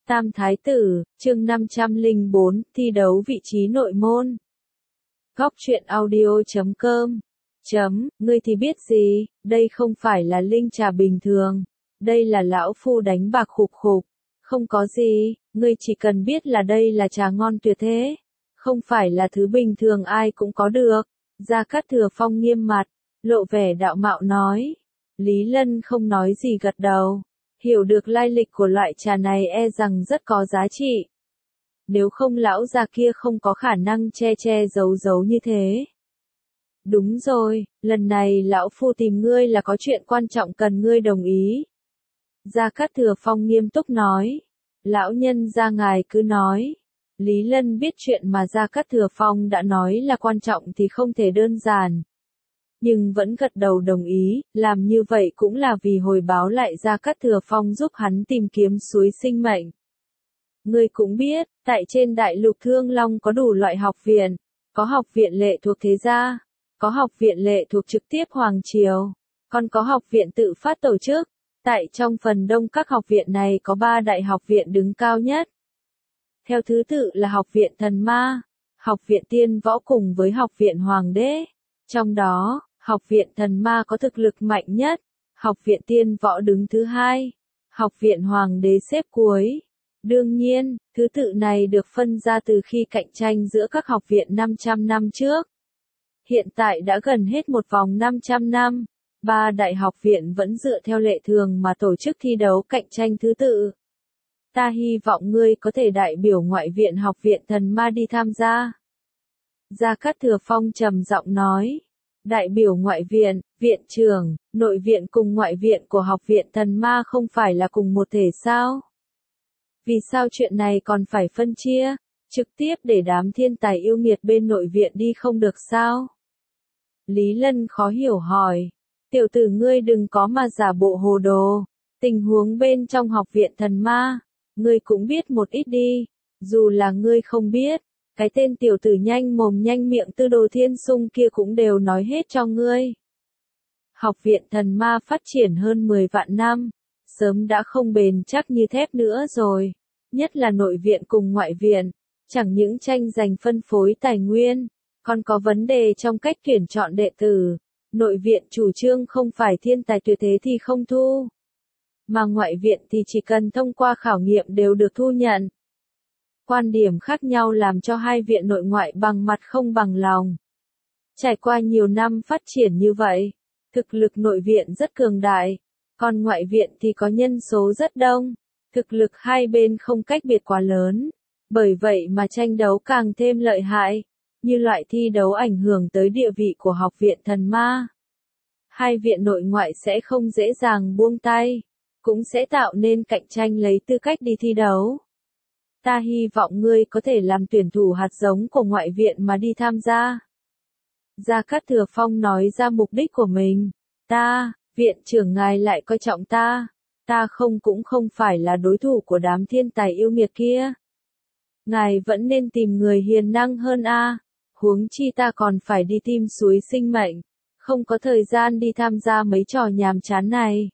Tam Thái Tử, chương 504, thi đấu vị trí nội môn. Góc truyện audio.com. Ngươi thì biết gì, đây không phải là linh trà bình thường. Đây là lão phu đánh bạc khục khục. Không có gì, ngươi chỉ cần biết là đây là trà ngon tuyệt thế. Không phải là thứ bình thường ai cũng có được. Gia Cát Thừa Phong nghiêm mặt, lộ vẻ đạo mạo nói. Lý Lân không nói gì gật đầu. Hiểu được lai lịch của loại trà này e rằng rất có giá trị. Nếu không lão già kia không có khả năng che giấu như thế. Đúng rồi, lần này lão phu tìm ngươi là có chuyện quan trọng cần ngươi đồng ý. Gia Cát Thừa Phong nghiêm túc nói. Lão nhân gia ngài cứ nói. Lý Lân biết chuyện mà Gia Cát Thừa Phong đã nói là quan trọng thì không thể đơn giản. Nhưng vẫn gật đầu đồng ý, làm như vậy cũng là vì hồi báo lại Gia Cát Thừa Phong giúp hắn tìm kiếm suối sinh mệnh. Ngươi cũng biết, tại trên đại lục Thương Long có đủ loại học viện, có học viện lệ thuộc thế gia, có học viện lệ thuộc trực tiếp Hoàng Triều, còn có học viện tự phát tổ chức. Tại trong phần đông các học viện này có 3 đại học viện đứng cao nhất. Theo thứ tự là học viện Thần Ma, học viện Tiên Võ cùng với học viện Hoàng Đế. Trong đó, học viện Thần Ma có thực lực mạnh nhất, học viện Tiên Võ đứng thứ hai, học viện Hoàng Đế xếp cuối. Đương nhiên, thứ tự này được phân ra từ khi cạnh tranh giữa các học viện 500 năm trước. Hiện tại đã gần hết một vòng 500 năm, 3 đại học viện vẫn dựa theo lệ thường mà tổ chức thi đấu cạnh tranh thứ tự. Ta hy vọng ngươi có thể đại biểu ngoại viện học viện Thần Ma đi tham gia. Gia Cát Thừa Phong trầm giọng nói. Đại biểu ngoại viện, viện trưởng, nội viện cùng ngoại viện của học viện Thần Ma không phải là cùng một thể sao? Vì sao chuyện này còn phải phân chia, trực tiếp để đám thiên tài yêu nghiệt bên nội viện đi không được sao? Lý Lân khó hiểu hỏi. Tiểu tử ngươi đừng có mà giả bộ hồ đồ. Tình huống bên trong học viện Thần Ma, ngươi cũng biết một ít đi. Dù là ngươi không biết, cái tên tiểu tử nhanh mồm nhanh miệng Tư Đồ Thiên Sung kia cũng đều nói hết cho ngươi. Học viện Thần Ma phát triển hơn 10 vạn năm, sớm đã không bền chắc như thép nữa rồi. Nhất là nội viện cùng ngoại viện, chẳng những tranh giành phân phối tài nguyên, còn có vấn đề trong cách tuyển chọn đệ tử. Nội viện chủ trương không phải thiên tài tuyệt thế thì không thu, mà ngoại viện thì chỉ cần thông qua khảo nghiệm đều được thu nhận. Quan điểm khác nhau làm cho hai viện nội ngoại bằng mặt không bằng lòng. Trải qua nhiều năm phát triển như vậy, thực lực nội viện rất cường đại, còn ngoại viện thì có nhân số rất đông, thực lực hai bên không cách biệt quá lớn, bởi vậy mà tranh đấu càng thêm lợi hại, như loại thi đấu ảnh hưởng tới địa vị của học viện Thần Ma. Hai viện nội ngoại sẽ không dễ dàng buông tay, cũng sẽ tạo nên cạnh tranh lấy tư cách đi thi đấu. Ta hy vọng ngươi có thể làm tuyển thủ hạt giống của ngoại viện mà đi tham gia. Gia Cát Thừa Phong nói ra mục đích của mình. Viện trưởng ngài lại coi trọng ta cũng không phải là đối thủ của đám thiên tài yêu nghiệt kia. Ngài vẫn nên tìm người hiền năng hơn huống chi ta còn phải đi tìm suối sinh mệnh, không có thời gian đi tham gia mấy trò nhàm chán này.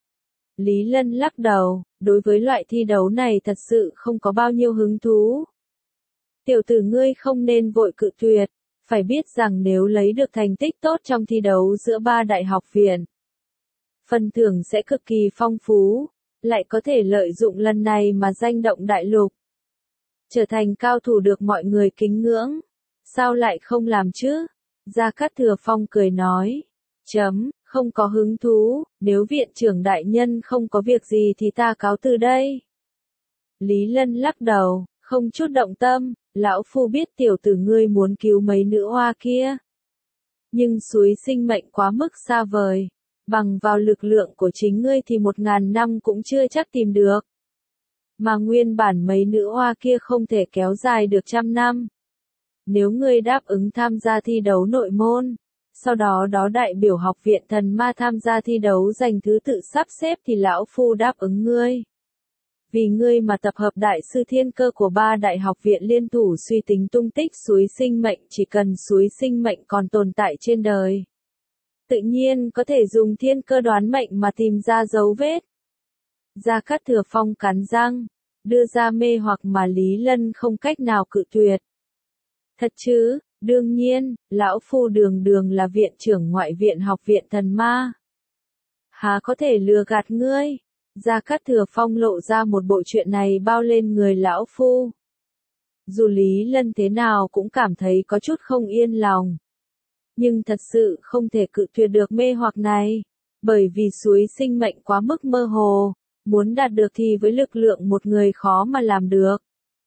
Lý Lân lắc đầu, đối với loại thi đấu này thật sự không có bao nhiêu hứng thú. Tiểu tử ngươi không nên vội cự tuyệt, phải biết rằng nếu lấy được thành tích tốt trong thi đấu giữa 3 đại học viện, phần thưởng sẽ cực kỳ phong phú, lại có thể lợi dụng lần này mà danh động đại lục. Trở thành cao thủ được mọi người kính ngưỡng, sao lại không làm chứ? Gia Cát Thừa Phong cười nói. Không có hứng thú, nếu viện trưởng đại nhân không có việc gì thì ta cáo từ đây. Lý Lân lắc đầu, không chút động tâm, lão phu biết tiểu tử ngươi muốn cứu mấy nữ hoa kia. Nhưng suối sinh mệnh quá mức xa vời, bằng vào lực lượng của chính ngươi thì 1000 năm cũng chưa chắc tìm được. Mà nguyên bản mấy nữ hoa kia không thể kéo dài được 100 năm. Nếu ngươi đáp ứng tham gia thi đấu nội môn, sau đó đại biểu học viện Thần Ma tham gia thi đấu giành thứ tự sắp xếp thì lão phu đáp ứng ngươi. Vì ngươi mà tập hợp đại sư thiên cơ của 3 đại học viện liên thủ suy tính tung tích suối sinh mệnh, chỉ cần suối sinh mệnh còn tồn tại trên đời, tự nhiên có thể dùng thiên cơ đoán mệnh mà tìm ra dấu vết. Gia Cát Thừa Phong cắn răng, đưa ra mê hoặc mà Lý Lân không cách nào cự tuyệt. Thật chứ, đương nhiên, lão phu đường đường là viện trưởng ngoại viện học viện thần ma. Há có thể lừa gạt ngươi? Gia Cát Thừa Phong lộ ra một bộ chuyện này bao lên người lão phu. Dù Lý Lân thế nào cũng cảm thấy có chút không yên lòng. Nhưng thật sự không thể cự tuyệt được mê hoặc này. Bởi vì suối sinh mệnh quá mức mơ hồ. Muốn đạt được thì với lực lượng một người khó mà làm được.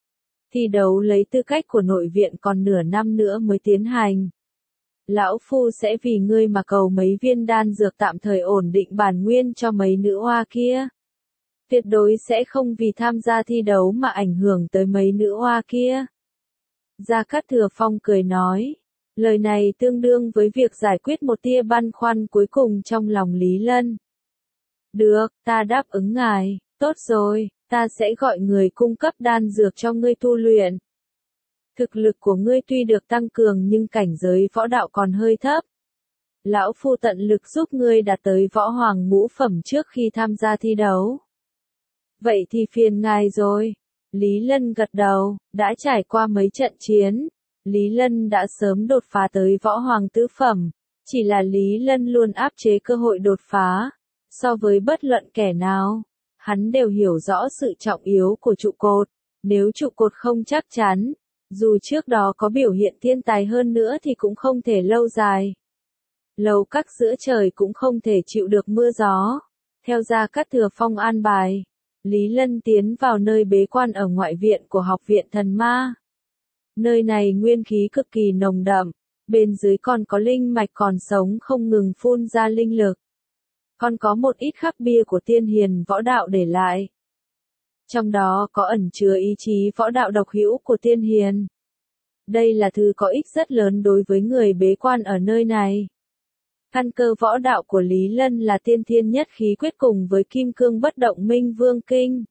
Thi đấu lấy tư cách của nội viện còn nửa năm nữa mới tiến hành. Lão phu sẽ vì ngươi mà cầu mấy viên đan dược tạm thời ổn định bản nguyên cho mấy nữ oa kia. Tuyệt đối sẽ không vì tham gia thi đấu mà ảnh hưởng tới mấy nữ oa kia. Gia Cát Thừa Phong cười nói. Lời này tương đương với việc giải quyết một tia băn khoăn cuối cùng trong lòng Lý Lân. Được, ta đáp ứng ngài, tốt rồi, ta sẽ gọi người cung cấp đan dược cho ngươi tu luyện. Thực lực của ngươi tuy được tăng cường nhưng cảnh giới võ đạo còn hơi thấp. Lão phu tận lực giúp ngươi đạt tới võ hoàng ngũ phẩm trước khi tham gia thi đấu. Vậy thì phiền ngài rồi. Lý Lân gật đầu, đã trải qua mấy trận chiến. Lý Lân đã sớm đột phá tới võ hoàng tứ phẩm. Chỉ là Lý Lân luôn áp chế cơ hội đột phá. So với bất luận kẻ nào, hắn đều hiểu rõ sự trọng yếu của trụ cột. Nếu trụ cột không chắc chắn, dù trước đó có biểu hiện thiên tài hơn nữa thì cũng không thể lâu dài. Lầu các giữa trời cũng không thể chịu được mưa gió. Theo Gia Cát Thừa Phong an bài, Lý Lân tiến vào nơi bế quan ở ngoại viện của học viện thần ma. Nơi này nguyên khí cực kỳ nồng đậm, bên dưới còn có linh mạch còn sống không ngừng phun ra linh lực. Còn có một ít khắc bia của tiên hiền võ đạo để lại. Trong đó có ẩn chứa ý chí võ đạo độc hữu của tiên hiền. Đây là thứ có ích rất lớn đối với người bế quan ở nơi này. Căn cơ võ đạo của Lý Lân là tiên thiên nhất khí quyết cùng với kim cương bất động minh vương kinh.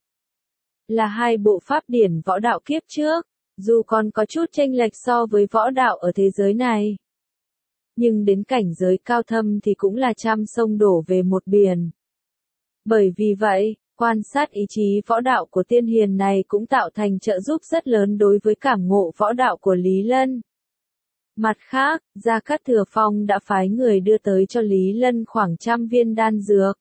Là hai bộ pháp điển võ đạo kiếp trước, dù còn có chút chênh lệch so với võ đạo ở thế giới này. Nhưng đến cảnh giới cao thâm thì cũng là trăm sông đổ về một biển. Bởi vì vậy, quan sát ý chí võ đạo của tiên hiền này cũng tạo thành trợ giúp rất lớn đối với cảm ngộ võ đạo của Lý Lân. Mặt khác, Gia Cát Thừa Phong đã phái người đưa tới cho Lý Lân khoảng 100 viên đan dược.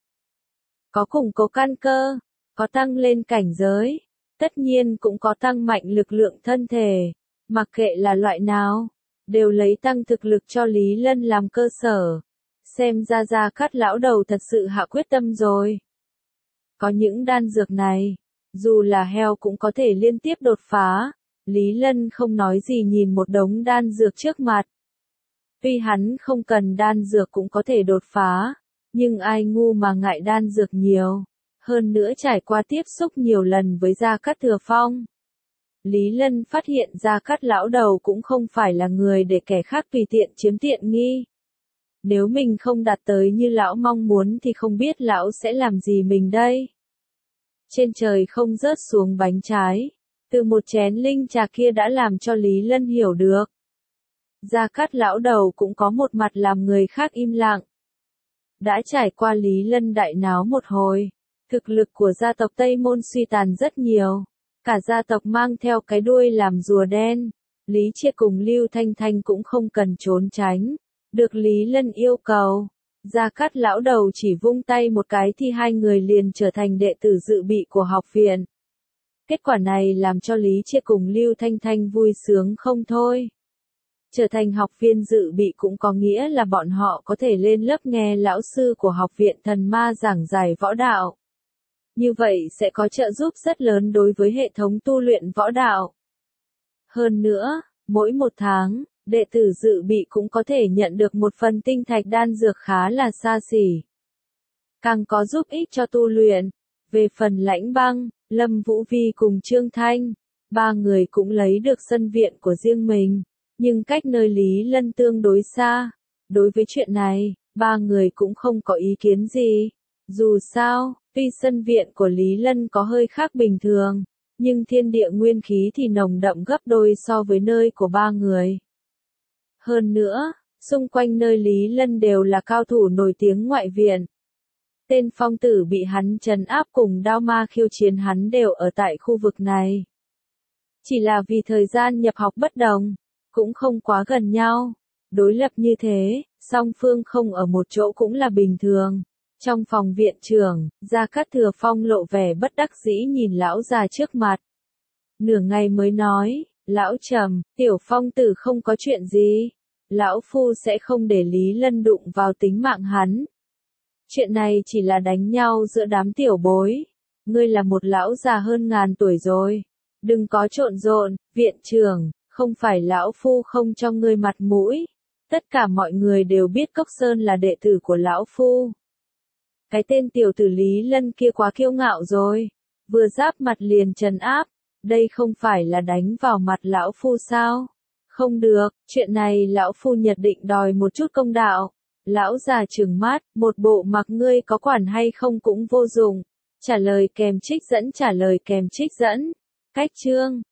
Có củng cố căn cơ, có tăng lên cảnh giới, tất nhiên cũng có tăng mạnh lực lượng thân thể, mặc kệ là loại nào, đều lấy tăng thực lực cho Lý Lân làm cơ sở. Xem ra Gia Cát lão đầu thật sự hạ quyết tâm rồi. Có những đan dược này, dù là heo cũng có thể liên tiếp đột phá. Lý Lân không nói gì nhìn một đống đan dược trước mặt. Tuy hắn không cần đan dược cũng có thể đột phá, nhưng ai ngu mà ngại đan dược nhiều. Hơn nữa trải qua tiếp xúc nhiều lần với Gia Cát Thừa Phong. Lý Lân phát hiện Gia Cát lão đầu cũng không phải là người để kẻ khác tùy tiện chiếm tiện nghi. Nếu mình không đạt tới như lão mong muốn thì không biết lão sẽ làm gì mình đây. Trên trời không rớt xuống bánh trái. Từ một chén linh trà kia đã làm cho Lý Lân hiểu được. Gia Cát lão đầu cũng có một mặt làm người khác im lặng. Đã trải qua Lý Lân đại náo một hồi, thực lực của gia tộc Tây Môn suy tàn rất nhiều. Cả gia tộc mang theo cái đuôi làm rùa đen. Lý Triệt cùng Lưu Thanh Thanh cũng không cần trốn tránh. Được Lý Lân yêu cầu. Gia Cát lão đầu chỉ vung tay một cái thì hai người liền trở thành đệ tử dự bị của học viện. Kết quả này làm cho Lý Triệt cùng Lưu Thanh Thanh vui sướng không thôi. Trở thành học viên dự bị cũng có nghĩa là bọn họ có thể lên lớp nghe lão sư của học viện thần ma giảng giải võ đạo. Như vậy sẽ có trợ giúp rất lớn đối với hệ thống tu luyện võ đạo. Hơn nữa, mỗi một tháng, đệ tử dự bị cũng có thể nhận được một phần tinh thạch đan dược khá là xa xỉ. Càng có giúp ích cho tu luyện. Về phần Lãnh Băng, Lâm Vũ Vi cùng Trương Thanh, ba người cũng lấy được sân viện của riêng mình, nhưng cách nơi Lý Lân tương đối xa. Đối với chuyện này, ba người cũng không có ý kiến gì. Dù sao, tuy sân viện của Lý Lân có hơi khác bình thường, nhưng thiên địa nguyên khí thì nồng đậm gấp đôi so với nơi của ba người. Hơn nữa, xung quanh nơi Lý Lân đều là cao thủ nổi tiếng ngoại viện. tên phong tử bị hắn trấn áp cùng đao ma khiêu chiến hắn đều ở tại khu vực này. Chỉ là vì thời gian nhập học bất đồng, cũng không quá gần nhau. Đối lập như thế, song phương không ở một chỗ cũng là bình thường. Trong phòng viện trưởng, Gia Cát Thừa Phong lộ vẻ bất đắc dĩ nhìn lão già trước mặt. Nửa ngày mới nói, lão Trầm, tiểu phong tử không có chuyện gì. Lão phu sẽ không để Lý Lân đụng vào tính mạng hắn. Chuyện này chỉ là đánh nhau giữa đám tiểu bối. Ngươi là một lão già hơn ngàn tuổi rồi. Đừng có trộn rộn, viện trưởng, không phải lão phu không cho ngươi mặt mũi. Tất cả mọi người đều biết Cốc Sơn là đệ tử của lão phu. Cái tên tiểu tử Lý Lân kia quá kiêu ngạo rồi. Vừa giáp mặt liền trấn áp. Đây không phải là đánh vào mặt lão phu sao? Không được, chuyện này lão phu nhất định đòi một chút công đạo. Lão già trừng mắt, một bộ mặc ngươi có quản hay không cũng vô dụng. Trả lời kèm trích dẫn. Cách chương